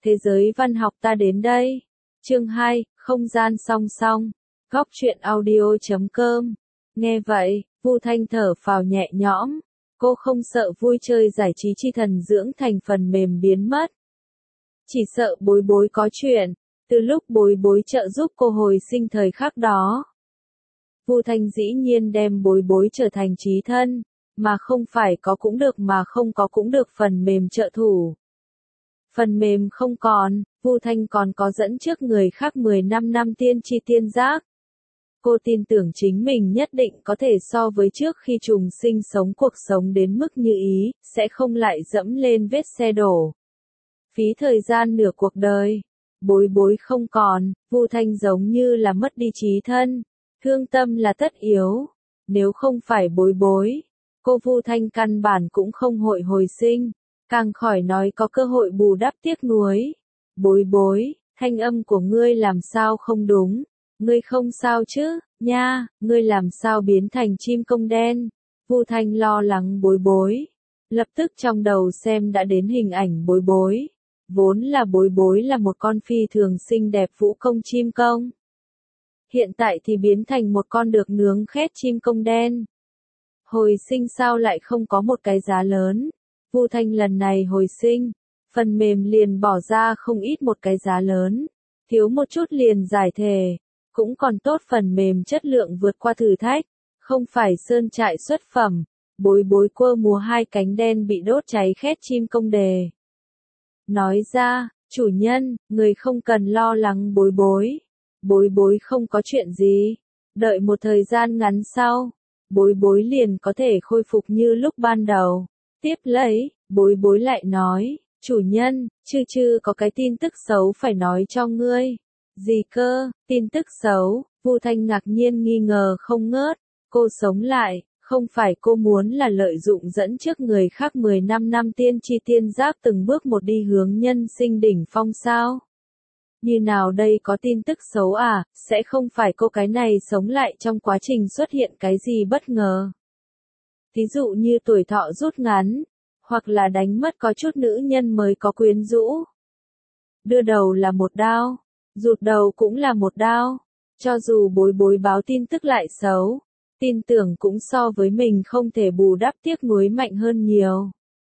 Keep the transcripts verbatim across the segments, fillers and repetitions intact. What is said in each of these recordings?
Thế giới văn học ta đến đây. Chương hai, không gian song song. Góc truyện audio chấm com. Nghe vậy, Vu Thanh thở phào nhẹ nhõm. Cô không sợ vui chơi giải trí chi thần dưỡng thành phần mềm biến mất. Chỉ sợ bối bối có chuyện, từ lúc bối bối trợ giúp cô hồi sinh thời khắc đó. Vu Thanh dĩ nhiên đem bối bối trở thành chí thân, mà không phải có cũng được mà không có cũng được phần mềm trợ thủ. Phần mềm không còn, Vu Thanh còn có dẫn trước người khác mười lăm năm tiên tri tiên giác. Cô tin tưởng chính mình nhất định có thể so với trước khi trùng sinh sống cuộc sống đến mức như ý, sẽ không lại dẫm lên vết xe đổ. Phí thời gian nửa cuộc đời, bối bối không còn, Vu Thanh giống như là mất đi chí thân, thương tâm là tất yếu. Nếu không phải bối bối, cô Vu Thanh căn bản cũng không hội hồi sinh, càng khỏi nói có cơ hội bù đắp tiếc nuối. Bối bối, thanh âm của ngươi làm sao không đúng, ngươi không sao chứ, nha, ngươi làm sao biến thành chim công đen. Vu Thanh lo lắng bối bối, lập tức trong đầu xem đã đến hình ảnh bối bối. Vốn là bối bối là một con phi thường xinh đẹp vũ công chim công. Hiện tại thì biến thành một con được nướng khét chim công đen. Hồi sinh sao lại không có một cái giá lớn. Vu Thanh lần này hồi sinh, phần mềm liền bỏ ra không ít một cái giá lớn. Thiếu một chút liền giải thể, cũng còn tốt phần mềm chất lượng vượt qua thử thách, không phải sơn trại xuất phẩm. Bối bối quơ múa hai cánh đen bị đốt cháy khét chim công đề. Nói ra, chủ nhân, người không cần lo lắng bối bối. Bối bối không có chuyện gì. Đợi một thời gian ngắn sau, bối bối liền có thể khôi phục như lúc ban đầu. Tiếp lấy, bối bối lại nói, chủ nhân, chư chư có cái tin tức xấu phải nói cho ngươi. Gì cơ, tin tức xấu? Vu Thanh ngạc nhiên nghi ngờ không ngớt. Cô sống lại, không phải cô muốn là lợi dụng dẫn trước người khác mười lăm năm tiên tri tiên giác từng bước một đi hướng nhân sinh đỉnh phong sao? Như nào đây có tin tức xấu à, sẽ không phải cô cái này sống lại trong quá trình xuất hiện cái gì bất ngờ. Ví dụ như tuổi thọ rút ngắn, hoặc là đánh mất có chút nữ nhân mới có quyến rũ. Đưa đầu là một đao, rụt đầu cũng là một đao, cho dù bối bối báo tin tức lại xấu, tin tưởng cũng so với mình không thể bù đắp tiếc nuối mạnh hơn nhiều.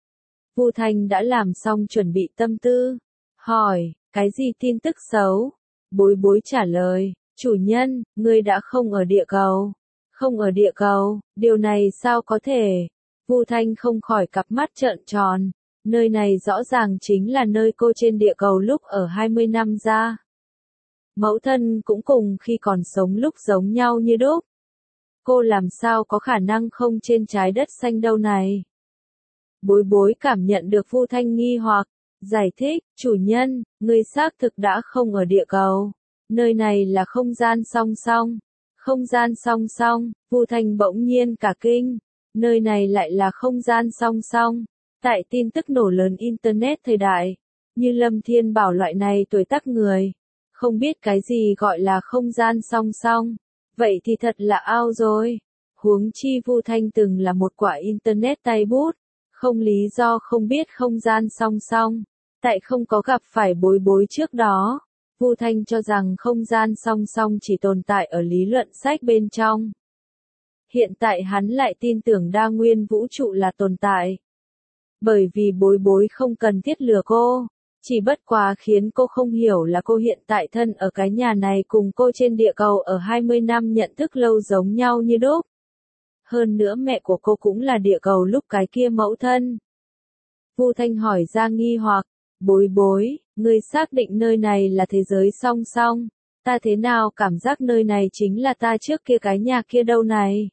Vu Thanh đã làm xong chuẩn bị tâm tư, hỏi, cái gì tin tức xấu? Bối bối trả lời, chủ nhân, ngươi đã không ở địa cầu. Không ở địa cầu, điều này sao có thể? Vu Thanh không khỏi cặp mắt trợn tròn, nơi này rõ ràng chính là nơi cô trên địa cầu lúc ở hai mươi năm ra. Mẫu thân cũng cùng khi còn sống lúc giống nhau như đúc. Cô làm sao có khả năng không trên trái đất xanh đâu này? Bối bối cảm nhận được Vu Thanh nghi hoặc, giải thích, chủ nhân, người xác thực đã không ở địa cầu. Nơi này là không gian song song. Không gian song song, Vu Thanh bỗng nhiên cả kinh. Nơi này lại là không gian song song. Tại tin tức nổ lớn Internet thời đại, như Lâm Thiên Bảo loại này tuổi tác người, không biết cái gì gọi là không gian song song. Vậy thì thật là ao rồi. Huống chi Vu Thanh từng là một quả Internet tay bút, không lý do không biết không gian song song. Tại không có gặp phải bối bối trước đó, Vu Thanh cho rằng không gian song song chỉ tồn tại ở lý luận sách bên trong. Hiện tại hắn lại tin tưởng đa nguyên vũ trụ là tồn tại. Bởi vì bối bối không cần thiết lừa cô, chỉ bất quá khiến cô không hiểu là cô hiện tại thân ở cái nhà này cùng cô trên địa cầu ở hai mươi năm nhận thức lâu giống nhau như đúc. Hơn nữa mẹ của cô cũng là địa cầu lúc cái kia mẫu thân. Vu Thanh hỏi ra nghi hoặc, bối bối, ngươi xác định nơi này là thế giới song song, ta thế nào cảm giác nơi này chính là ta trước kia cái nhà kia đâu này?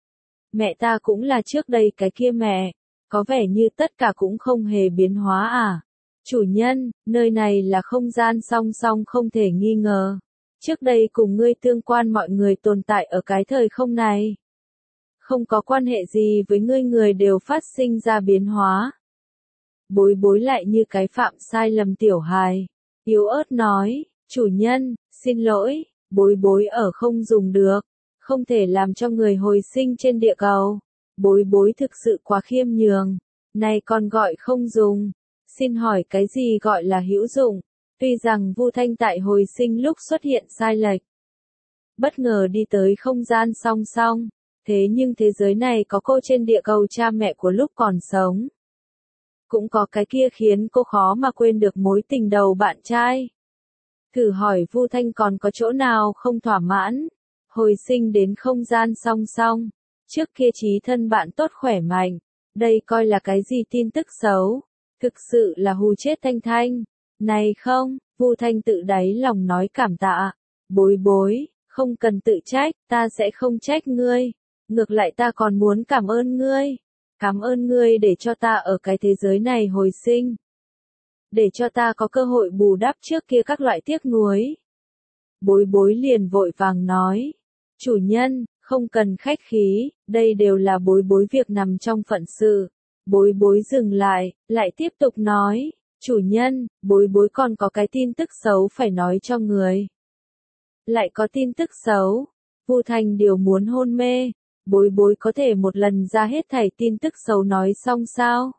Mẹ ta cũng là trước đây cái kia mẹ, có vẻ như tất cả cũng không hề biến hóa à? Chủ nhân, nơi này là không gian song song không thể nghi ngờ. Trước đây cùng ngươi tương quan mọi người tồn tại ở cái thời không này. Không có quan hệ gì với ngươi, người đều phát sinh ra biến hóa. Bối bối lại như cái phạm sai lầm tiểu hài, yếu ớt nói, chủ nhân, xin lỗi, bối bối ở không dùng được, không thể làm cho người hồi sinh trên địa cầu. Bối bối thực sự quá khiêm nhường, này còn gọi không dùng, Xin hỏi cái gì gọi là hữu dụng? Tuy rằng Vu Thanh tại hồi sinh lúc xuất hiện sai lệch, bất ngờ đi tới không gian song song, thế nhưng thế giới này có cô trên địa cầu cha mẹ của lúc còn sống. Cũng có cái kia khiến cô khó mà quên được mối tình đầu bạn trai. Thử hỏi Vu Thanh còn có chỗ nào không thỏa mãn? Hồi sinh đến không gian song song, trước kia trí thân bạn tốt khỏe mạnh, đây coi là cái gì tin tức xấu? Thực sự là hù chết Thanh Thanh. Này không, Vu Thanh tự đáy lòng nói cảm tạ. Bối bối, không cần tự trách, ta sẽ không trách ngươi. Ngược lại ta còn muốn cảm ơn ngươi. Cảm ơn ngươi để cho ta ở cái thế giới này hồi sinh. Để cho ta có cơ hội bù đắp trước kia các loại tiếc nuối. Bối bối liền vội vàng nói. Chủ nhân, không cần khách khí, đây đều là bối bối việc nằm trong phận sự. Bối bối dừng lại, lại tiếp tục nói. Chủ nhân, bối bối còn có cái tin tức xấu phải nói cho người. Lại có tin tức xấu. Vu Thanh điều muốn hôn mê. Bối bối có thể một lần ra hết thảy tin tức xấu nói xong sao?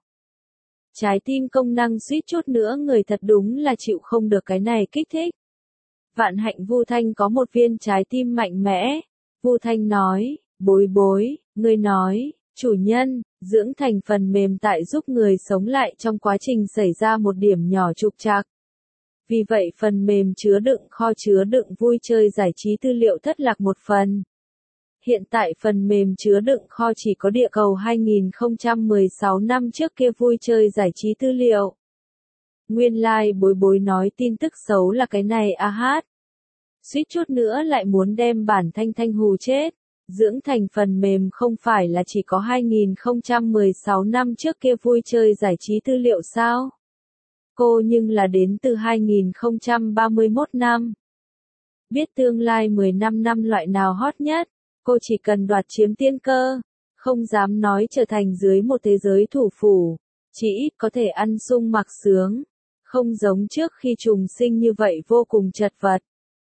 Trái tim công năng suýt chút nữa người thật đúng là chịu không được cái này kích thích. Vạn hạnh Vu Thanh có một viên trái tim mạnh mẽ. Vu Thanh nói, bối bối, ngươi nói, chủ nhân, dưỡng thành phần mềm tại giúp người sống lại trong quá trình xảy ra một điểm nhỏ trục trặc. Vì vậy phần mềm chứa đựng kho chứa đựng vui chơi giải trí tư liệu thất lạc một phần. Hiện tại phần mềm chứa đựng kho chỉ có địa cầu hai nghìn không trăm mười sáu năm trước kia vui chơi giải trí tư liệu. Nguyên lai like bối bối nói tin tức xấu là cái này a hát. Suýt chút nữa lại muốn đem bản Thanh Thanh hù chết. Dưỡng thành phần mềm không phải là chỉ có hai nghìn không trăm mười sáu năm trước kia vui chơi giải trí tư liệu sao? Cô nhưng là đến từ hai nghìn không trăm ba mươi mốt năm. Biết tương lai mười lăm năm loại nào hot nhất, cô chỉ cần đoạt chiếm tiên cơ, không dám nói trở thành dưới một thế giới thủ phủ, chỉ ít có thể ăn sung mặc sướng, không giống trước khi trùng sinh như vậy vô cùng chật vật.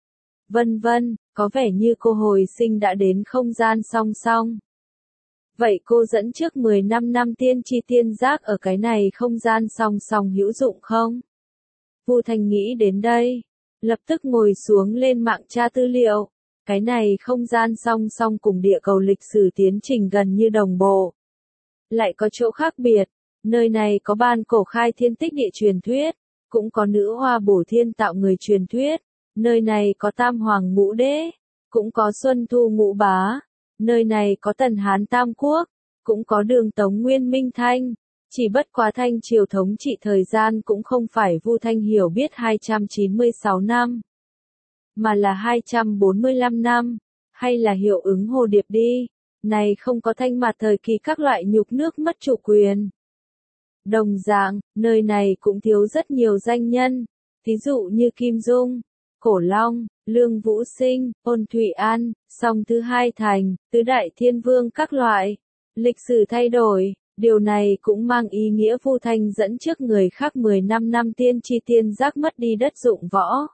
Vân vân, có vẻ như cô hồi sinh đã đến không gian song song. Vậy cô dẫn trước mười lăm năm tiên tri tiên giác ở cái này không gian song song hữu dụng không? Vu Thanh nghĩ đến đây, lập tức ngồi xuống lên mạng tra tư liệu. Cái này không gian song song cùng địa cầu lịch sử tiến trình gần như đồng bộ. Lại có chỗ khác biệt, nơi này có ban cổ khai thiên tích địa truyền thuyết, cũng có nữ hoa bổ thiên tạo người truyền thuyết, nơi này có tam hoàng ngũ đế, cũng có xuân thu ngũ bá, nơi này có tần Hán tam quốc, cũng có đường Tống Nguyên Minh Thanh, chỉ bất quá Thanh triều thống trị thời gian cũng không phải Vu Thanh hiểu biết hai trăm chín mươi sáu năm. Mà là hai trăm bốn mươi lăm năm, hay là hiệu ứng hồ điệp đi, này không có thanh mặt thời kỳ các loại nhục nước mất chủ quyền. Đồng dạng, nơi này cũng thiếu rất nhiều danh nhân, ví dụ như Kim Dung, Cổ Long, Lương Vũ Sinh, Ôn Thụy An, Song Thứ Hai Thành, Tứ Đại Thiên Vương các loại. Lịch sử thay đổi, điều này cũng mang ý nghĩa Vu Thanh dẫn trước người khác mười lăm năm tiên tri tiên giác mất đi đất dụng võ.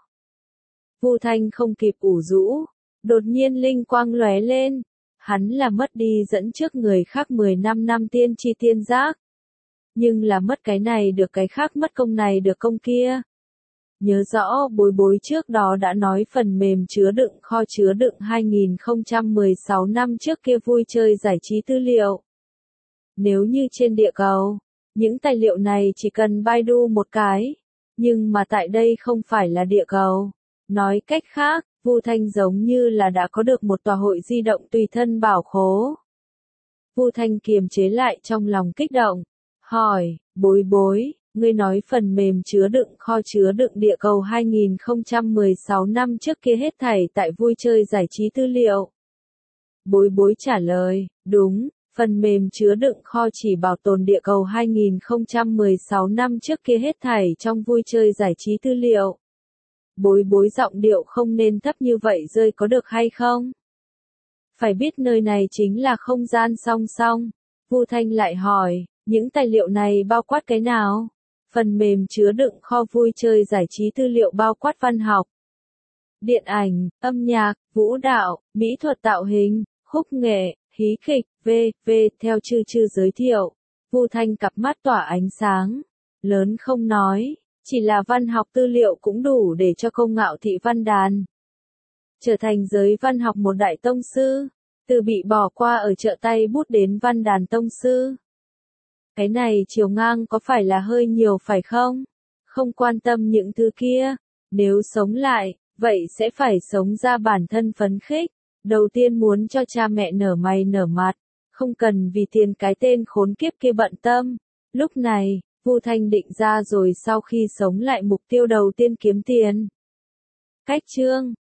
Vu Thanh không kịp ủ rũ, đột nhiên linh quang lóe lên, hắn là mất đi dẫn trước người khác mười lăm năm tiên tri tiên giác. Nhưng là mất cái này được cái khác, mất công này được công kia. Nhớ rõ bối bối trước đó đã nói phần mềm chứa đựng kho chứa đựng hai nghìn không trăm mười sáu năm trước kia vui chơi giải trí tư liệu. Nếu như trên địa cầu, những tài liệu này chỉ cần Baidu một cái, nhưng mà tại đây không phải là địa cầu. Nói cách khác, Vu Thanh giống như là đã có được một tòa hội di động tùy thân bảo khố. Vu Thanh kiềm chế lại trong lòng kích động, hỏi, bối bối, ngươi nói phần mềm chứa đựng kho chứa đựng địa cầu hai nghìn không trăm mười sáu năm trước kia hết thảy tại vui chơi giải trí tư liệu. Bối bối trả lời, đúng, phần mềm chứa đựng kho chỉ bảo tồn địa cầu hai nghìn không trăm mười sáu năm trước kia hết thảy trong vui chơi giải trí tư liệu. Bối bối giọng điệu không nên thấp như vậy rơi có được hay không? Phải biết nơi này chính là không gian song song. Vu Thanh lại hỏi, những tài liệu này bao quát cái nào? Phần mềm chứa đựng kho vui chơi giải trí tư liệu bao quát văn học, điện ảnh, âm nhạc, vũ đạo, mỹ thuật tạo hình, khúc nghệ, hí kịch, vân vân theo chư chư giới thiệu. Vu Thanh cặp mắt tỏa ánh sáng. lớn không nói, chỉ là văn học tư liệu cũng đủ để cho cô Ngạo Thị Văn Đàn trở thành giới văn học một đại tông sư, từ bị bỏ qua ở chợ tay bút đến Văn Đàn tông sư. Cái này chiều ngang có phải là hơi nhiều phải không? Không quan tâm những thứ kia, nếu sống lại, vậy sẽ phải sống ra bản thân phấn khích. Đầu tiên muốn cho cha mẹ nở mày nở mặt, không cần vì tiền cái tên khốn kiếp kia bận tâm. Lúc này, Vu Thanh định ra rồi sau khi sống lại mục tiêu đầu tiên kiếm tiền. Cách chương